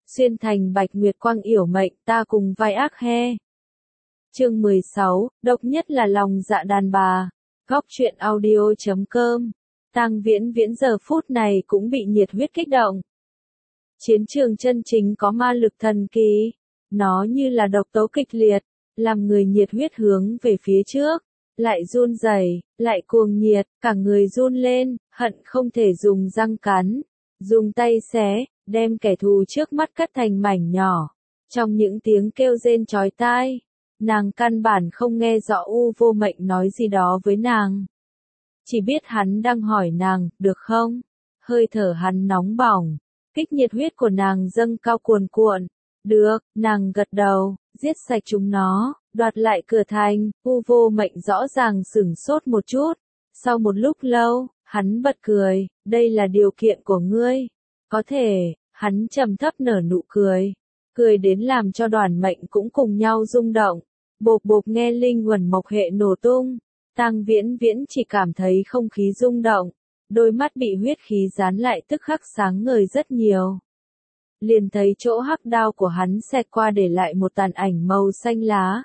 xuyên thành bạch nguyệt quang yểu mệnh ta cùng vai ác he. Chương 16, độc nhất là lòng dạ đàn bà. Góc truyện audio.com. Tang Viễn Viễn giờ phút này cũng bị nhiệt huyết kích động. Chiến trường chân chính có ma lực thần kỳ, nó như là độc tố kịch liệt, làm người nhiệt huyết hướng về phía trước, lại run rẩy, lại cuồng nhiệt, cả người run lên, hận không thể dùng răng cắn, dùng tay xé, đem kẻ thù trước mắt cắt thành mảnh nhỏ. Trong những tiếng kêu rên chói tai, nàng căn bản không nghe rõ U Vô Mệnh nói gì đó với nàng. Chỉ biết hắn đang hỏi nàng, được không? Hơi thở hắn nóng bỏng, kích nhiệt huyết của nàng dâng cao cuồn cuộn. Được, nàng gật đầu, giết sạch chúng nó, đoạt lại cửa thành. U Vô Mệnh rõ ràng sửng sốt một chút. Sau một lúc lâu, hắn bật cười, đây là điều kiện của ngươi. Có thể, hắn trầm thấp nở nụ cười. Cười đến làm cho Đoàn Mệnh cũng cùng nhau rung động. Bộp bộp nghe linh quần mộc hệ nổ tung. Tang Viễn Viễn chỉ cảm thấy không khí rung động. Đôi mắt bị huyết khí dán lại tức khắc sáng ngời rất nhiều. Liền thấy chỗ hắc đao của hắn xẹt qua để lại một tàn ảnh màu xanh lá.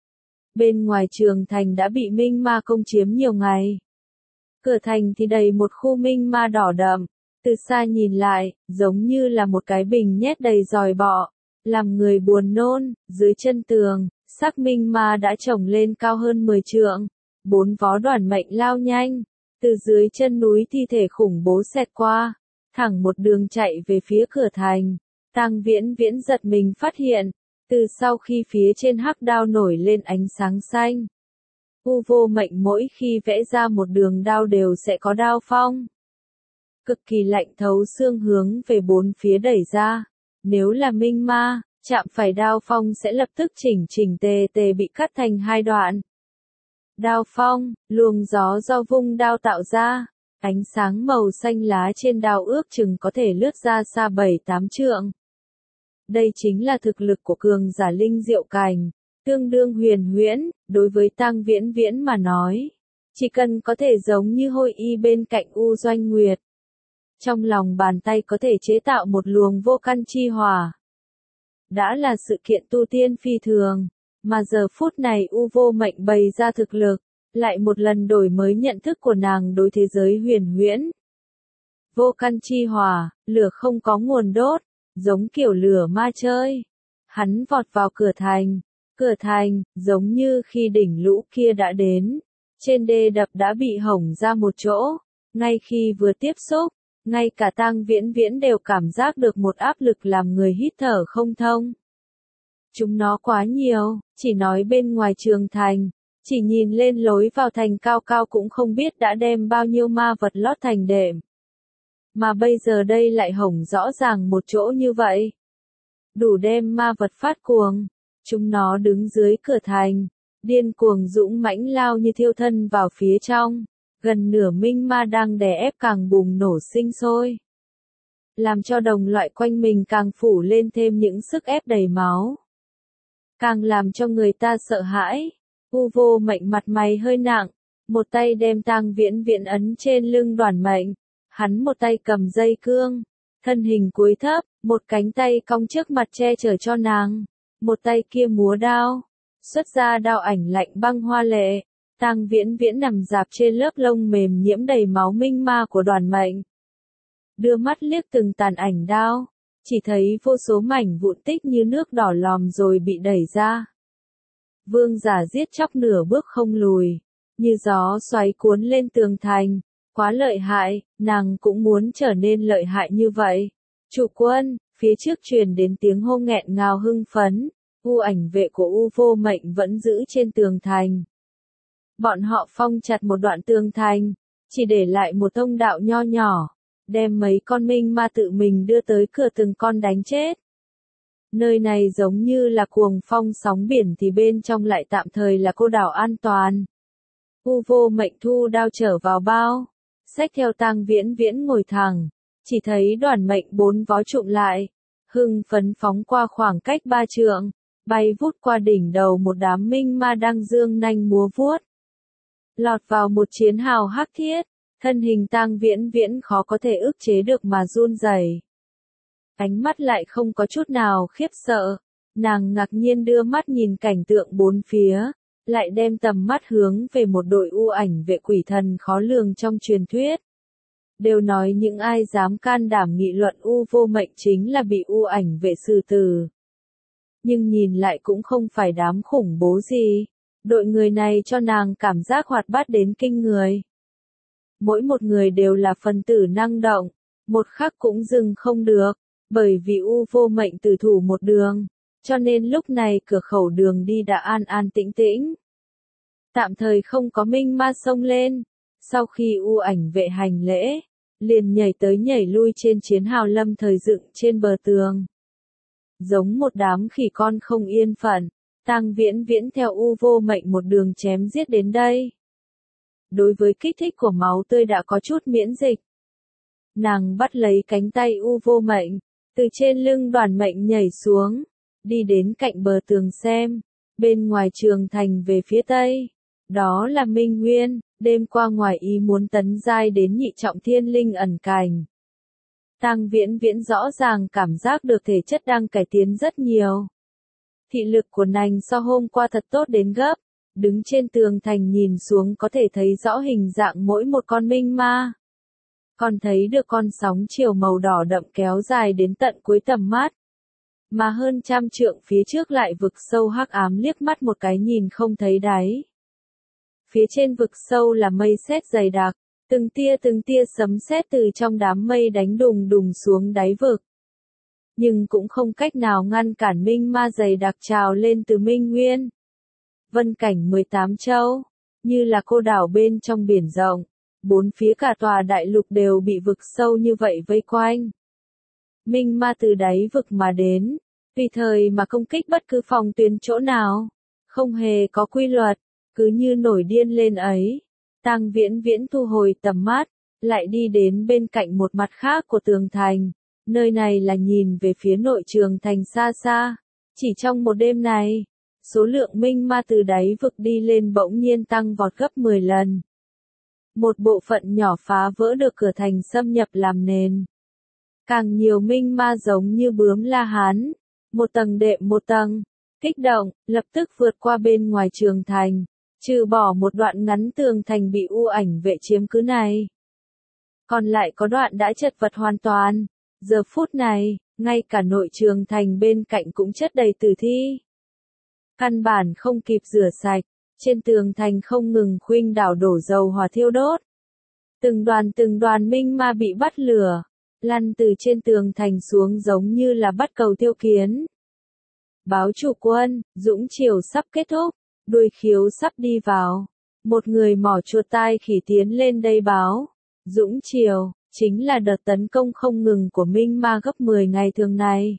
Bên ngoài trường thành đã bị minh ma công chiếm nhiều ngày. Cửa thành thì đầy một khu minh ma đỏ đậm. Từ xa nhìn lại, giống như là một cái bình nhét đầy giòi bọ, làm người buồn nôn. Dưới chân tường, xác minh ma đã chồng lên cao hơn 10 trượng. 4 vó Đoàn Mệnh lao nhanh, từ dưới chân núi thi thể khủng bố xẹt qua, thẳng một đường chạy về phía cửa thành. Tang Viễn Viễn giật mình phát hiện, từ sau khi phía trên hắc đao nổi lên ánh sáng xanh, U Vô Mệnh mỗi khi vẽ ra một đường đao đều sẽ có đao phong. Cực kỳ lạnh thấu xương hướng về bốn phía đẩy ra. Nếu là minh ma, chạm phải đao phong sẽ lập tức chỉnh chỉnh tề tề bị cắt thành hai đoạn. Đao phong, luồng gió do vung đao tạo ra, ánh sáng màu xanh lá trên đao ước chừng có thể lướt ra xa 7-8 trượng. Đây chính là thực lực của cường giả linh diệu cảnh, tương đương huyền huyễn, đối với Tang Viễn Viễn mà nói. Chỉ cần có thể giống như Hôi Y bên cạnh U Doanh Nguyệt. Trong lòng bàn tay có thể chế tạo một luồng vô căn chi hỏa. Đã là sự kiện tu tiên phi thường. Mà giờ phút này U Vô Mệnh bày ra thực lực, lại một lần đổi mới nhận thức của nàng đối thế giới huyền huyễn. Vô căn chi hỏa, lửa không có nguồn đốt, giống kiểu lửa ma chơi. Hắn vọt vào cửa thành, giống như khi đỉnh lũ kia đã đến. Trên đê đập đã bị hỏng ra một chỗ, ngay khi vừa tiếp xúc, ngay cả Tang Viễn Viễn đều cảm giác được một áp lực làm người hít thở không thông. Chúng nó quá nhiều, chỉ nói bên ngoài trường thành, chỉ nhìn lên lối vào thành cao cao cũng không biết đã đem bao nhiêu ma vật lót thành đệm. Mà bây giờ đây lại hổng rõ ràng một chỗ như vậy. Đủ đem ma vật phát cuồng. Chúng nó đứng dưới cửa thành, điên cuồng dũng mãnh lao như thiêu thân vào phía trong. Gần nửa minh ma đang đè ép càng bùng nổ sinh sôi. Làm cho đồng loại quanh mình càng phủ lên thêm những sức ép đầy máu. Càng làm cho người ta sợ hãi. U Vô Mệnh mặt mày hơi nặng, một tay đem Tang Viễn Viễn ấn trên lưng Đoàn Mệnh, hắn một tay cầm dây cương, thân hình cúi thấp, một cánh tay cong trước mặt che chở cho nàng, một tay kia múa đao, xuất ra đao ảnh lạnh băng hoa lệ. Tang Viễn Viễn nằm rạp trên lớp lông mềm nhiễm đầy máu minh ma của Đoàn Mệnh, đưa mắt liếc từng tàn ảnh đao. Chỉ thấy vô số mảnh vụn tích như nước đỏ lòm rồi bị đẩy ra. Vương giả giết chóc nửa bước không lùi, như gió xoáy cuốn lên tường thành, quá lợi hại, nàng cũng muốn trở nên lợi hại như vậy. Chủ quân, phía trước truyền đến tiếng hô nghẹn ngào hưng phấn, U ảnh vệ của U Vô Mệnh vẫn giữ trên tường thành. Bọn họ phong chặt một đoạn tường thành, chỉ để lại một thông đạo nho nhỏ. Đem mấy con minh ma tự mình đưa tới cửa từng con đánh chết. Nơi này giống như là cuồng phong sóng biển thì bên trong lại tạm thời là cô đảo an toàn. U Vô Mệnh thu đao trở vào bao, xách theo Tang Viễn Viễn ngồi thẳng, chỉ thấy Đoàn Mệnh 4 vó trụm lại, hưng phấn phóng qua khoảng cách 3 trượng, bay vút qua đỉnh đầu một đám minh ma đang dương nanh múa vuốt. Lọt vào một chiến hào hắc thiết. Thân hình Tang Viễn Viễn khó có thể ức chế được mà run rẩy. ánh mắt lại không có chút nào khiếp sợ. Nàng ngạc nhiên đưa mắt nhìn cảnh tượng bốn phía, lại đem tầm mắt hướng về một đội u ảnh vệ quỷ thần khó lường trong truyền thuyết. Đều nói những ai dám can đảm nghị luận u vô mệnh chính là bị u ảnh vệ xử tử. Nhưng nhìn lại cũng không phải đám khủng bố gì. Đội người này cho nàng cảm giác hoạt bát đến kinh người. Mỗi một người đều là phần tử năng động, một khắc cũng dừng không được, bởi vì u vô mệnh tử thủ một đường, cho nên lúc này cửa khẩu đường đi đã an an tĩnh tĩnh. Tạm thời không có minh ma xông lên, sau khi u ảnh vệ hành lễ, liền nhảy tới nhảy lui trên chiến hào lâm thời dựng trên bờ tường. Giống một đám khỉ con không yên phận, Tang Viễn Viễn theo u vô mệnh một đường chém giết đến đây. Đối với kích thích của máu tươi đã có chút miễn dịch. Nàng bắt lấy cánh tay u vô mệnh, từ trên lưng Đoàn Mệnh nhảy xuống, đi đến cạnh bờ tường xem, bên ngoài trường thành về phía tây. Đó là Minh Nguyên, đêm qua ngoài ý muốn tấn giai đến nhị trọng thiên linh ẩn cảnh. Tang Viễn Viễn rõ ràng cảm giác được thể chất đang cải tiến rất nhiều. Thị lực của nàng so hôm qua thật tốt đến gấp, đứng trên tường thành nhìn xuống có thể thấy rõ hình dạng mỗi một con minh ma. Còn thấy được con sóng chiều màu đỏ đậm kéo dài đến tận cuối tầm mắt. Mà hơn trăm trượng phía trước lại vực sâu hắc ám liếc mắt một cái nhìn không thấy đáy. Phía trên vực sâu là mây sét dày đặc, từng tia sấm sét từ trong đám mây đánh đùng đùng xuống đáy vực. Nhưng cũng không cách nào ngăn cản minh ma dày đặc trào lên từ Minh Nguyên. Vân cảnh 18 châu, như là cô đảo bên trong biển rộng, bốn phía cả tòa đại lục đều bị vực sâu như vậy vây quanh. Minh ma từ đáy vực mà đến, tùy thời mà công kích bất cứ phòng tuyến chỗ nào, không hề có quy luật, cứ như nổi điên lên ấy. Tang Viễn Viễn thu hồi tầm mắt, lại đi đến bên cạnh một mặt khác của tường thành. Nơi này là nhìn về phía nội trường thành xa xa. Chỉ trong một đêm này, số lượng minh ma từ đáy vực đi lên bỗng nhiên tăng vọt gấp 10 lần. Một bộ phận nhỏ phá vỡ được cửa thành xâm nhập làm nền. Càng nhiều minh ma giống như bướm La Hán, một tầng đệm một tầng, kích động, lập tức vượt qua bên ngoài trường thành, trừ bỏ một đoạn ngắn tường thành bị u ảnh vệ chiếm cứ này. Còn lại có đoạn đã chật vật hoàn toàn. Giờ phút này, ngay cả nội trường thành bên cạnh cũng chất đầy tử thi. Căn bản không kịp rửa sạch, trên tường thành không ngừng khuynh đảo đổ dầu hỏa thiêu đốt. Từng đoàn minh ma bị bắt lửa, lăn từ trên tường thành xuống giống như là bắt cầu tiêu kiến. Báo chủ quân, dũng triều sắp kết thúc, đuôi khiếu sắp đi vào. Một người mỏ chuột tai khỉ tiến lên đây báo. Dũng triều, chính là đợt tấn công không ngừng của minh ma gấp 10 ngày thường này.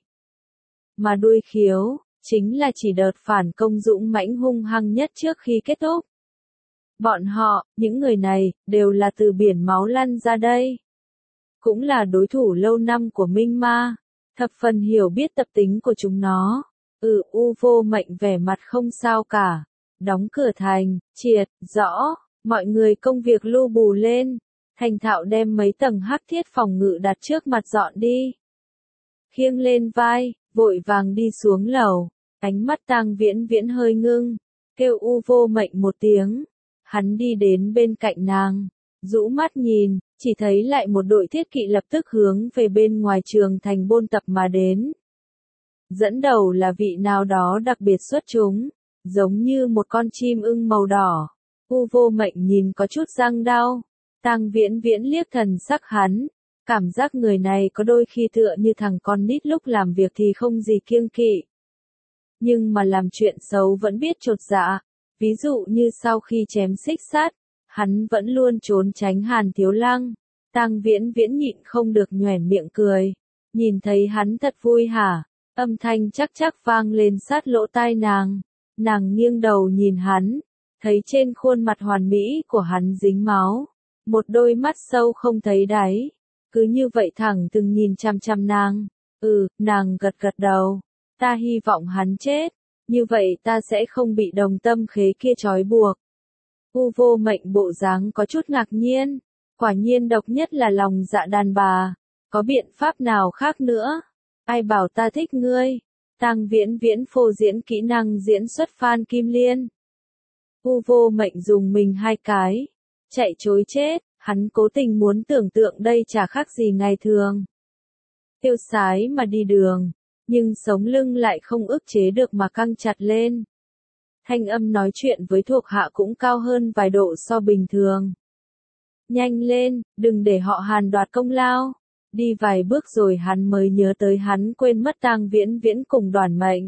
Mà đuôi khiếu, chính là chỉ đợt phản công dũng mãnh hung hăng nhất trước khi kết thúc. Bọn họ, những người này, đều là từ biển máu lăn ra đây. Cũng là đối thủ lâu năm của minh ma, thập phần hiểu biết tập tính của chúng nó. U vô mệnh vẻ mặt không sao cả. Đóng cửa thành, triệt, rõ, mọi người công việc lu bù lên. Thành thạo đem mấy tầng hắc thiết phòng ngự đặt trước mặt dọn đi. Khiêng lên vai, vội vàng đi xuống lầu. Ánh mắt Tang Viễn Viễn hơi ngưng, kêu u vô mệnh một tiếng. Hắn đi đến bên cạnh nàng, rũ mắt nhìn, chỉ thấy lại một đội thiết kỵ lập tức hướng về bên ngoài trường thành bôn tập mà đến. Dẫn đầu là vị nào đó đặc biệt xuất chúng, giống như một con chim ưng màu đỏ. U vô mệnh nhìn có chút răng đau. Tang Viễn Viễn liếc thần sắc hắn, cảm giác người này có đôi khi tựa như thằng con nít lúc làm việc thì không gì kiêng kỵ. Nhưng mà làm chuyện xấu vẫn biết chột dạ, ví dụ như sau khi chém xích sắt, hắn vẫn luôn trốn tránh Hàn Thiếu Lăng. Tang Viễn Viễn nhịn không được nhoẻn miệng cười, nhìn thấy hắn thật vui hả, âm thanh chắc chắc vang lên sát lỗ tai nàng. Nàng nghiêng đầu nhìn hắn, thấy trên khuôn mặt hoàn mỹ của hắn dính máu. Một đôi mắt sâu không thấy đáy, cứ như vậy thẳng từng nhìn chăm chăm nàng. Nàng gật gật đầu, ta hy vọng hắn chết, như vậy ta sẽ không bị đồng tâm khế kia trói buộc. U vô mệnh bộ dáng có chút ngạc nhiên, quả nhiên độc nhất là lòng dạ đàn bà, có biện pháp nào khác nữa? Ai bảo ta thích ngươi? Tang Viễn Viễn phô diễn kỹ năng diễn xuất Phan Kim Liên. U Vô Mệnh dùng mình hai cái, chạy trối chết, hắn cố tình muốn tưởng tượng đây chả khác gì ngày thường. Tiêu sái mà đi đường, nhưng sống lưng lại không ức chế được mà căng chặt lên. Thanh âm nói chuyện với thuộc hạ cũng cao hơn vài độ so bình thường. Nhanh lên, đừng để họ Hàn đoạt công lao. Đi vài bước rồi hắn mới nhớ tới hắn quên mất Tang Viễn Viễn cùng Đoàn Mệnh.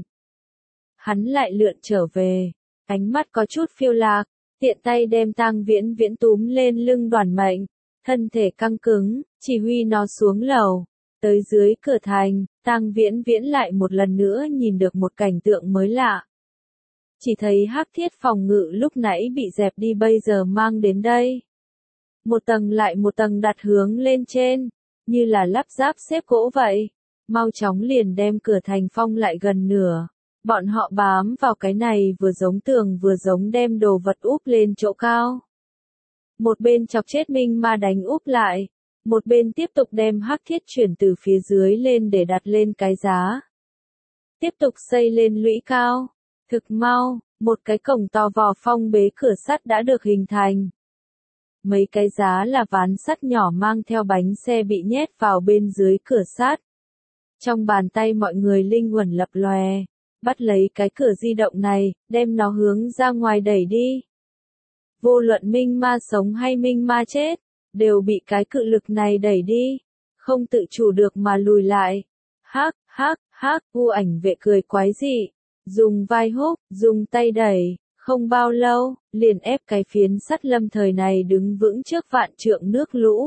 Hắn lại lượn trở về, ánh mắt có chút phiêu lạc, tiện tay đem Tang Viễn Viễn túm lên lưng Đoàn Mệnh, thân thể căng cứng, chỉ huy nó xuống lầu. Tới dưới cửa thành, Tang Viễn Viễn lại một lần nữa nhìn được một cảnh tượng mới lạ. Chỉ thấy hắc thiết phòng ngự lúc nãy bị dẹp đi bây giờ mang đến đây. Một tầng lại một tầng đặt hướng lên trên, như là lắp ráp xếp gỗ vậy. Mau chóng liền đem cửa thành phong lại gần nửa. Bọn họ bám vào cái này vừa giống tường vừa giống đem đồ vật úp lên chỗ cao. Một bên chọc chết Minh Ma đánh úp lại. Một bên tiếp tục đem hắc thiết chuyển từ phía dưới lên để đặt lên cái giá. Tiếp tục xây lên lũy cao. Thực mau, một cái cổng to vò phong bế cửa sắt đã được hình thành. Mấy cái giá là ván sắt nhỏ mang theo bánh xe bị nhét vào bên dưới cửa sắt. Trong bàn tay mọi người linh uẩn lập lòe, bắt lấy cái cửa di động này, đem nó hướng ra ngoài đẩy đi. Vô luận Minh Ma sống hay Minh Ma chết, đều bị cái cự lực này đẩy đi, không tự chủ được mà lùi lại. Hắc, hắc, hắc, U Ảnh Vệ cười quái dị, dùng vai húc, dùng tay đẩy, không bao lâu, liền ép cái phiến sắt lâm thời này đứng vững trước vạn trượng nước lũ.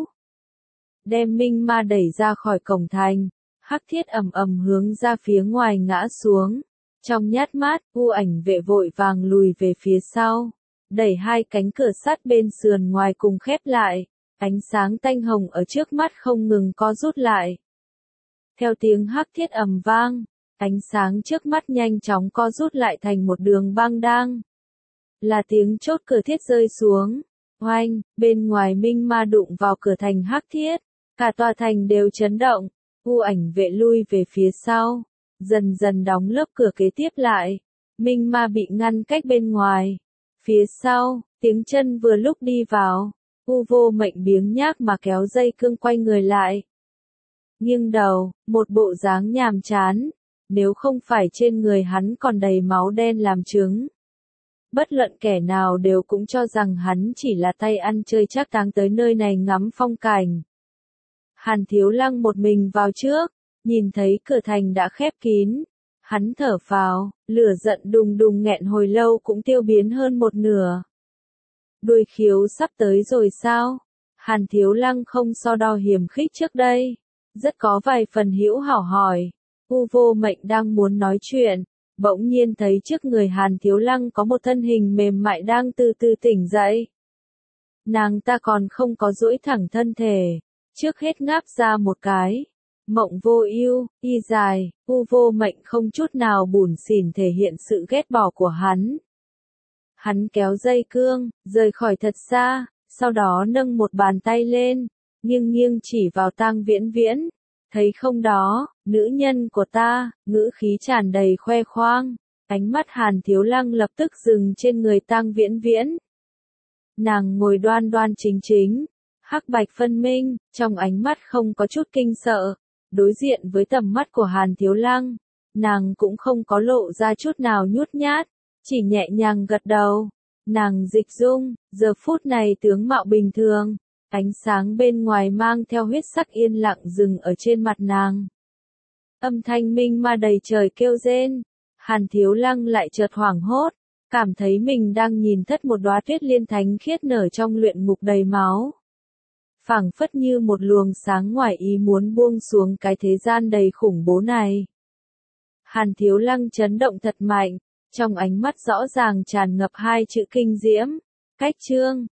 Đem Minh Ma đẩy ra khỏi cổng thành, hắc thiết ầm ầm hướng ra phía ngoài ngã xuống. Trong nhát mát, U Ảnh Vệ vội vàng lùi về phía sau, đẩy hai cánh cửa sắt bên sườn ngoài cùng khép lại. Ánh sáng tanh hồng ở trước mắt không ngừng co rút lại. Theo tiếng hắc thiết ầm vang, ánh sáng trước mắt nhanh chóng co rút lại thành một đường băng đang. Là tiếng chốt cửa thiết rơi xuống. Oanh, bên ngoài Minh Ma đụng vào cửa thành hắc thiết. Cả tòa thành đều chấn động. U Ảnh Vệ lui về phía sau. Dần dần đóng lớp cửa kế tiếp lại. Minh Ma bị ngăn cách bên ngoài. Phía sau, tiếng chân vừa lúc đi vào. U Vô Mệnh biếng nhác mà kéo dây cương quay người lại. Nghiêng đầu, một bộ dáng nhàm chán. Nếu không phải trên người hắn còn đầy máu đen làm chứng. Bất luận kẻ nào đều cũng cho rằng hắn chỉ là tay ăn chơi trác táng tới nơi này ngắm phong cảnh. Hàn Thiếu Lăng một mình vào trước, nhìn thấy cửa thành đã khép kín. Hắn thở phào, lửa giận đùng đùng nghẹn hồi lâu cũng tiêu biến hơn một nửa. Đuôi khiếu sắp tới rồi sao? Hàn Thiếu Lăng không so đo hiểm khích trước đây. Rất có vài phần hữu hảo hỏi. U Vô Mệnh đang muốn nói chuyện. Bỗng nhiên thấy trước người Hàn Thiếu Lăng có một thân hình mềm mại đang từ từ tỉnh dậy. Nàng ta còn không có duỗi thẳng thân thể. Trước hết ngáp ra một cái. Mộng vô ưu, y dài, U Vô Mệnh không chút nào bủn xỉn thể hiện sự ghét bỏ của hắn. Hắn kéo dây cương, rời khỏi thật xa, sau đó nâng một bàn tay lên, nghiêng nghiêng chỉ vào Tang Viễn Viễn. Thấy không đó, nữ nhân của ta, ngữ khí tràn đầy khoe khoang. Ánh mắt Hàn Thiếu Lăng lập tức dừng trên người Tang Viễn Viễn. Nàng ngồi đoan đoan chính chính, hắc bạch phân minh, trong ánh mắt không có chút kinh sợ. Đối diện với tầm mắt của Hàn Thiếu Lăng, nàng cũng không có lộ ra chút nào nhút nhát, chỉ nhẹ nhàng gật đầu. Nàng dịch dung, giờ phút này tướng mạo bình thường, ánh sáng bên ngoài mang theo huyết sắc yên lặng dừng ở trên mặt nàng. Âm thanh Minh Ma đầy trời kêu rên, Hàn Thiếu Lăng lại chợt hoảng hốt, cảm thấy mình đang nhìn thất một đóa tuyết liên thánh khiết nở trong luyện ngục đầy máu. Phảng phất như một luồng sáng ngoài ý muốn buông xuống cái thế gian đầy khủng bố này. Hàn Thiếu Lăng chấn động thật mạnh, trong ánh mắt rõ ràng tràn ngập hai chữ kinh diễm. Cách chương